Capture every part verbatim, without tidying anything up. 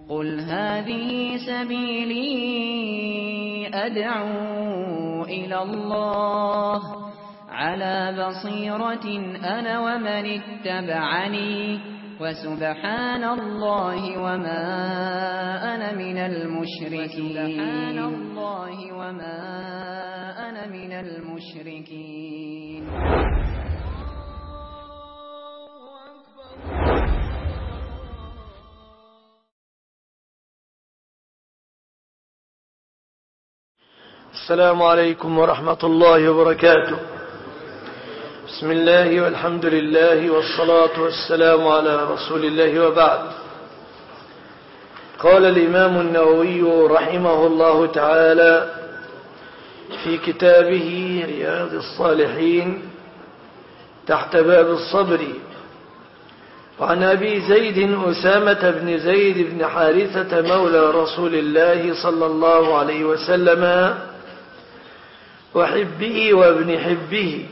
قل هذه سبيلي أدعو إلى الله على بصيرة أنا ومن اتبعني وسبحان الله وما أنا من المشركين سبحان الله وما أنا من المشركين. السلام عليكم ورحمة الله وبركاته. بسم الله والحمد لله والصلاة والسلام على رسول الله وبعد. قال الإمام النووي رحمه الله تعالى في كتابه رياض الصالحين تحت باب الصبر: وعن أبي زيد أسامة بن زيد بن حارثة مولى رسول الله صلى الله عليه وسلم وحبه وابن حبه،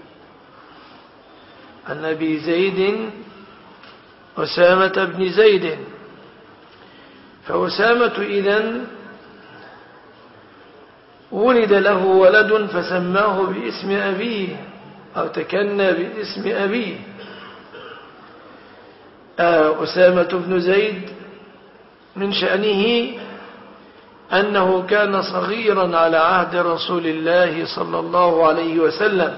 عن أبي زيد أسامة بن زيد. فأسامة إذن ولد له ولد فسماه باسم أبيه أو تكنى باسم أبيه. أسامة بن زيد من شأنه أنه كان صغيرا على عهد رسول الله صلى الله عليه وسلم،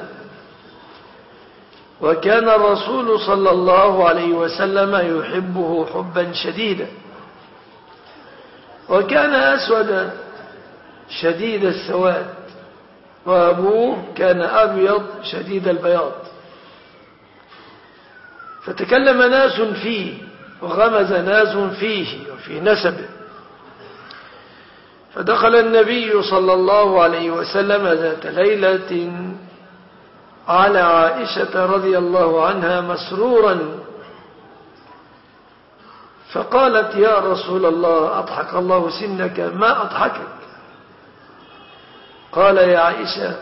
وكان الرسول صلى الله عليه وسلم يحبه حبا شديدا، وكان أسود شديد السواد، وأبوه كان أبيض شديد البياض. فتكلم ناس فيه وغمز ناس فيه وفي نسبه. فدخل النبي صلى الله عليه وسلم ذات ليلة على عائشة رضي الله عنها مسرورا، فقالت: يا رسول الله أضحك الله سنك، ما أضحكك؟ قال: يا عائشة،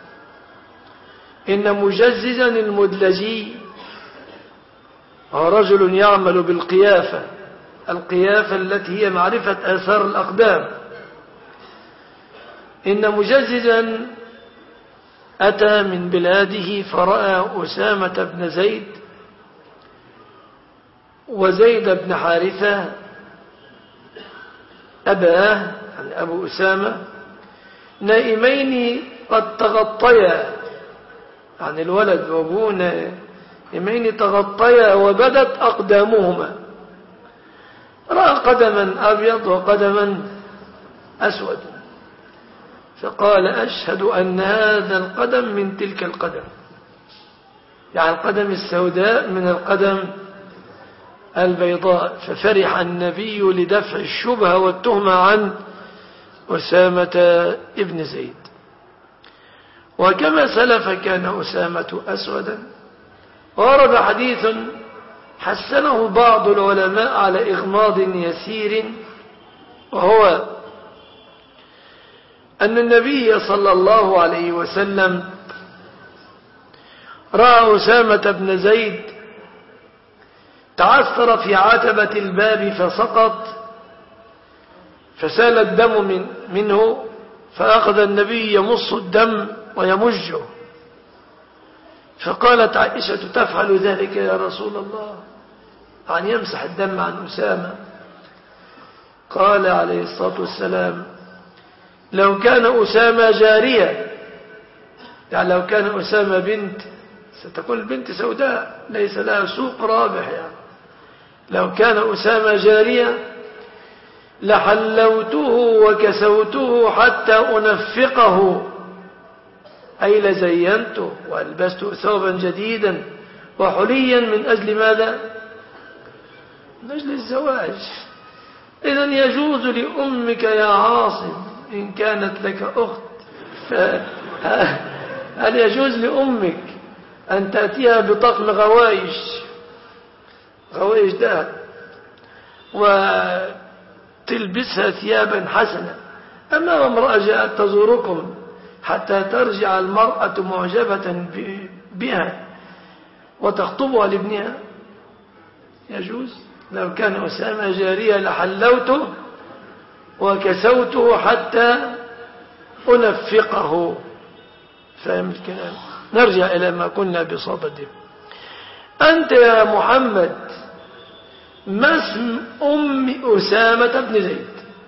إن مجززا المدلجي رجل يعمل بالقيافة، القيافة التي هي معرفة آثار الأقدام. إن مجززا أتى من بلاده فرأى أسامة بن زيد وزيد بن حارثة أباه، يعني أبو أسامة، نائمين قد تغطيا، يعني الولد وأبوه نائمين تغطيا وبدت أقدامهما. رأى قدما أبيض وقدما أسود، فقال: أشهد أن هذا القدم من تلك القدم، يعني القدم السوداء من القدم البيضاء. ففرح النبي لدفع الشبهة والتهمة عن أسامة ابن زيد. وكما سلف كان أسامة أسودا. ورد حديث حسنه بعض العلماء على إغماض يسير، وهو أن النبي صلى الله عليه وسلم رأى أسامة بن زيد تعثر في عتبة الباب فسقط، فسال الدم من منه، فأخذ النبي يمص الدم ويمجه. فقالت عائشة: تفعل ذلك يا رسول الله؟ يعني يمسح الدم عن أسامة. قال عليه الصلاة والسلام: لو كان أسامة جارية، يعني لو كان أسامة بنت ستكون البنت سوداء ليس لها سوق رابح، يعني لو كان أسامة جارية لحلوته وكسوته حتى أنفقه، أي لزينته وألبسته ثوبا جديدا وحليا. من أجل ماذا؟ من أجل الزواج. إذن يجوز لأمك يا عاصم إن كانت لك أخت، هل يجوز لأمك أن تأتيها بطقم غوايش غوايش ده وتلبسها ثيابا حسنة؟ أما امرأة جاءت تزوركم حتى ترجع المرأة معجبة بها وتخطبها لابنها، يجوز؟ لو كان أسامة جارية لحلوته وكسوته حتى أنفقه. فهم الكلام. نرجع إلى ما كنا بصدده. أنت يا محمد ما اسم أم أسامة بن زيد؟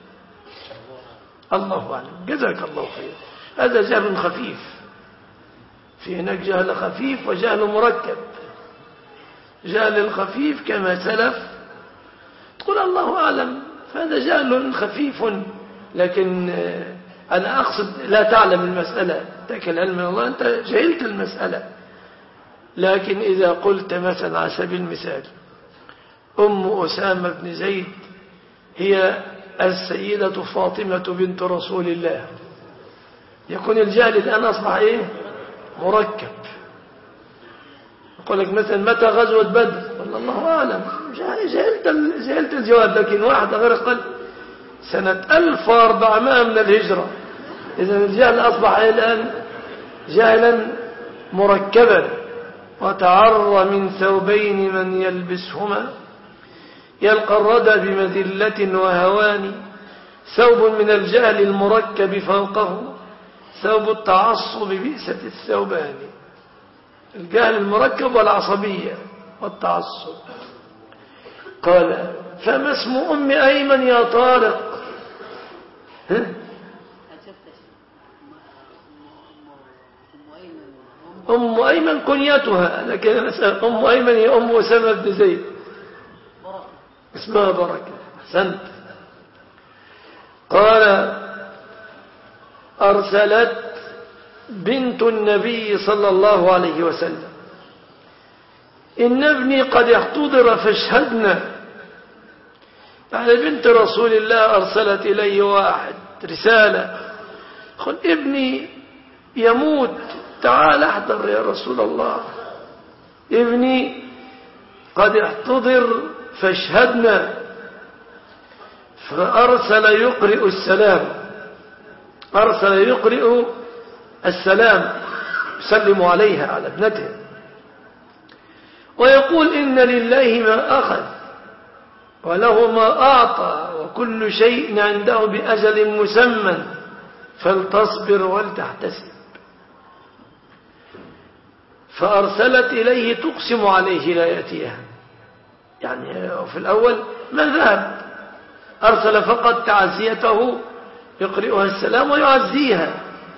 الله أعلم، جزاك الله خير. هذا جهل خفيف، في هناك جهل خفيف وجهل مركب. جهل الخفيف كما سلف تقول الله أعلم، هذا جهل خفيف، لكن أنا أقصد لا تعلم المسألة، تأكل العلم من الله، أنت جهلت المسألة. لكن إذا قلت مثلا على سبيل المثال أم أسامة بن زيد هي السيدة فاطمة بنت رسول الله، يكون الجهل الآن أصبح إيه؟ مركب. يقول لك مثلا متى غزوة بدر؟ والله الله أعلم، جهلت جهلت الجواب. لكن واحد غير قال سنة ألف وأربعمائة من الهجرة. إذن الجهل أصبح الآن جهلا مركبا. وتعر من ثوبين من يلبسهما يلقى الردى بمذلة وهوان، ثوب من الجهل المركب فوقه ثوب التعصب بئسة الثوبان. الجهل المركب والعصبية والتعصب. قال فما اسم أم أيمن يا طارق؟ ها؟ أم أيمن كنيتها، لكن أسأل أم أيمن هي أم أسامة بن زيد، اسمها بركة. أحسنت. قال أرسلت بنت النبي صلى الله عليه وسلم إن ابني قد احتضر فاشهدنا. يعني بنت رسول الله أرسلت إليه واحد رسالة، قل ابني يموت، تعال احضر يا رسول الله، ابني قد احتضر فاشهدنا. فأرسل يقرئ السلام، أرسل يقرئ السلام، يسلم عليها على ابنته، ويقول إن لله ما أخذ وله ما أعطى وكل شيء عنده بأجل مسمى فلتصبر ولتحتسب. فأرسلت إليه تقسم عليه لا يأتيها. يعني في الأول ما ذهب، أرسل فقط تعزيته يقرئها السلام ويعزيها.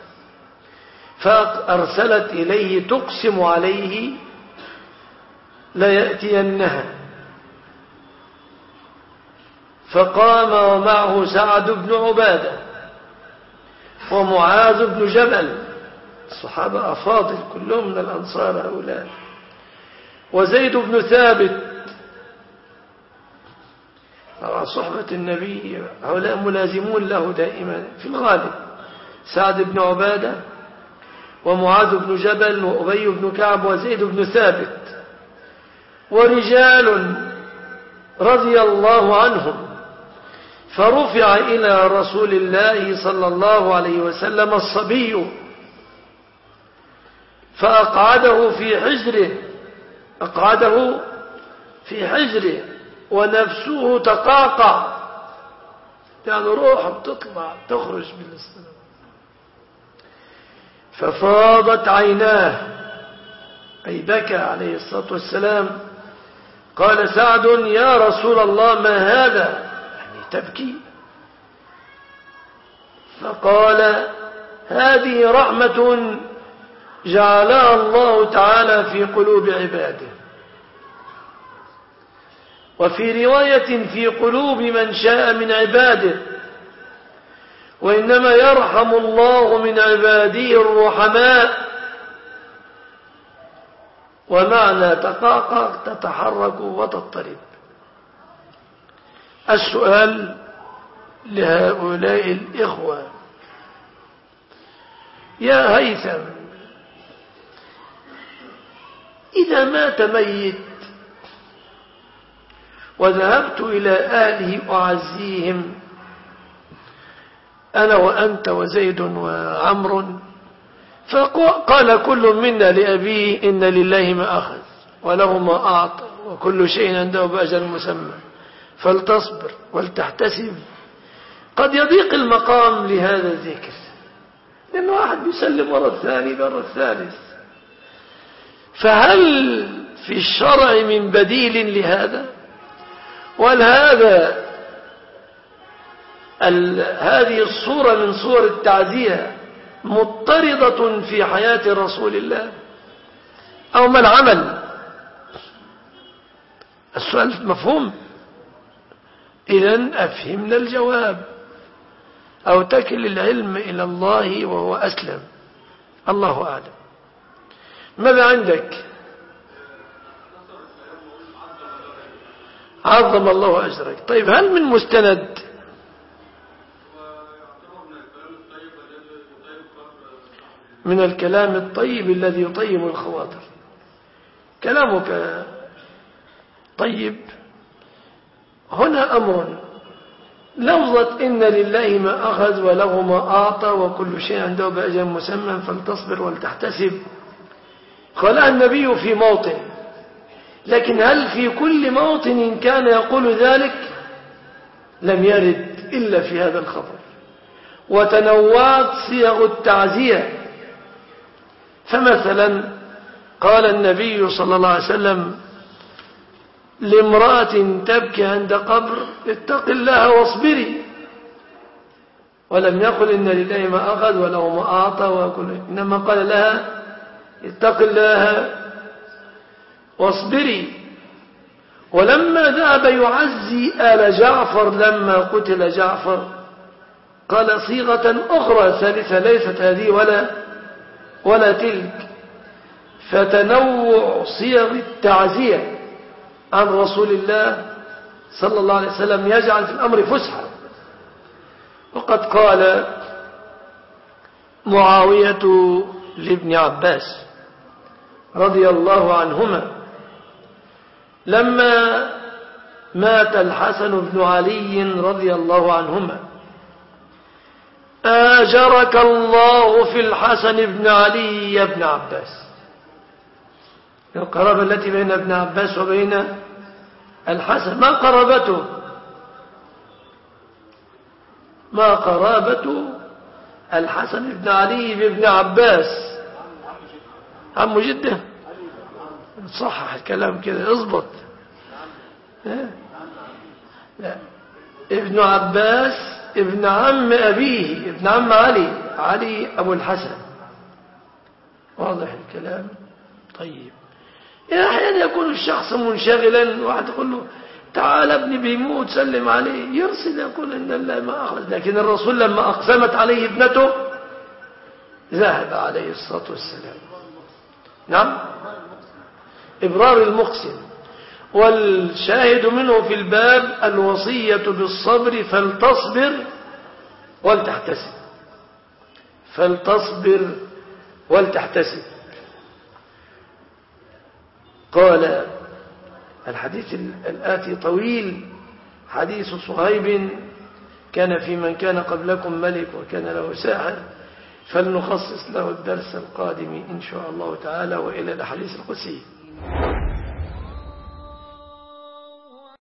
فأرسلت إليه تقسم عليه لا يأتينها. فقام ومعه سعد بن عبادة ومعاذ بن جبل، الصحابة أفاضل كلهم من الأنصار هؤلاء، وزيد بن ثابت. طبعا صحبة النبي هؤلاء ملازمون له دائما في الغالب. سعد بن عبادة ومعاذ بن جبل وأبي بن كعب وزيد بن ثابت، ورجال رضي الله عنهم. فرفع إلى رسول الله صلى الله عليه وسلم الصبي فأقعده في حجره، أقعده في حجره ونفسه تقاقع، يعني روحه بتطلع تخرج من السلام. ففاضت عيناه، أي بكى عليه الصلاة والسلام. قال سعد يا رسول الله ما هذا؟ يعني تبكي. فقال هذه رحمة جعلها الله تعالى في قلوب عباده، وفي رواية في قلوب من شاء من عباده، وإنما يرحم الله من عباده الرحماء. ومعنى تقاقع تتحرك وتضطرب. السؤال لهؤلاء الإخوة: يا هيثم، إذا مات ميت وذهبت إلى أهله أعزيهم أنا وأنت وزيد وعمر، فقال كل منا لأبيه إن لله ما أخذ وله ما أعطى وكل شيء عنده بأجل مسمى فلتصبر ولتحتسب. قد يضيق المقام لهذا الذكر، لأن واحد بيسلم مرة الثاني مرة الثالث، فهل في الشرع من بديل لهذا؟ وهل هذا هذه الصورة من صور التعزية مضطردة في حياة رسول الله، أو ما العمل؟ السؤال مفهوم؟ إذن أفهمنا الجواب، أو تكل العلم إلى الله وهو أسلم. الله أعلم. ماذا عندك؟ عظم الله أجرك. طيب، هل من مستند؟ من الكلام الطيب الذي يطيب الخواطر. كلامك طيب. هنا أمر، لفظة إن لله ما أخذ وله ما أعطى وكل شيء عنده بأجل مسمى فلتصبر ولتحتسب، قالها النبي في موطن، لكن هل في كل موطن كان يقول ذلك؟ لم يرد إلا في هذا الخبر. وتنوعت صيغ التعزية، فمثلا قال النبي صلى الله عليه وسلم لامرأة تبكي عند قبر اتق الله واصبري، ولم يقل إن لله ما أخذ وله ما أعطى وكل، إنما قال لها اتق الله واصبري. ولما ذهب يعزي آل جعفر لما قتل جعفر قال صيغة أخرى ثالثة ليست هذه ولا ولا تلك. فتنوع صيغ التعزية عن رسول الله صلى الله عليه وسلم يجعل في الأمر فسحة. وقد قال معاوية لابن عباس رضي الله عنهما لما مات الحسن بن علي رضي الله عنهما: آجرك الله في الحسن بن علي يا ابن عباس. القرابة التي بين ابن عباس وبين الحسن ما قرابته؟ ما قرابة الحسن بن علي بابن عباس؟ عم جده. صحح الكلام كده، اضبط. لا، ابن عباس ابن عم أبيه، ابن عم علي، علي أبو الحسن. واضح الكلام؟ طيب. أحيانا يكون الشخص منشغلا، واحد يقول له تعال ابني بيموت سلم عليه، يرسل يقول إن الله ما أخذ. لكن الرسول لما أقسمت عليه ابنته ذهب عليه الصلاة والسلام. نعم، إبرار المقسم. والشاهد منه في الباب الوصية بالصبر فلتصبر ولتحتسب. فلتصبر ولتحتسب. قال الحديث الآتي طويل، حديث صهيب: كان في من كان قبلكم ملك وكان له ساحر، فلنخصص له الدرس القادم إن شاء الله تعالى، وإلى الأحاديث القدسية.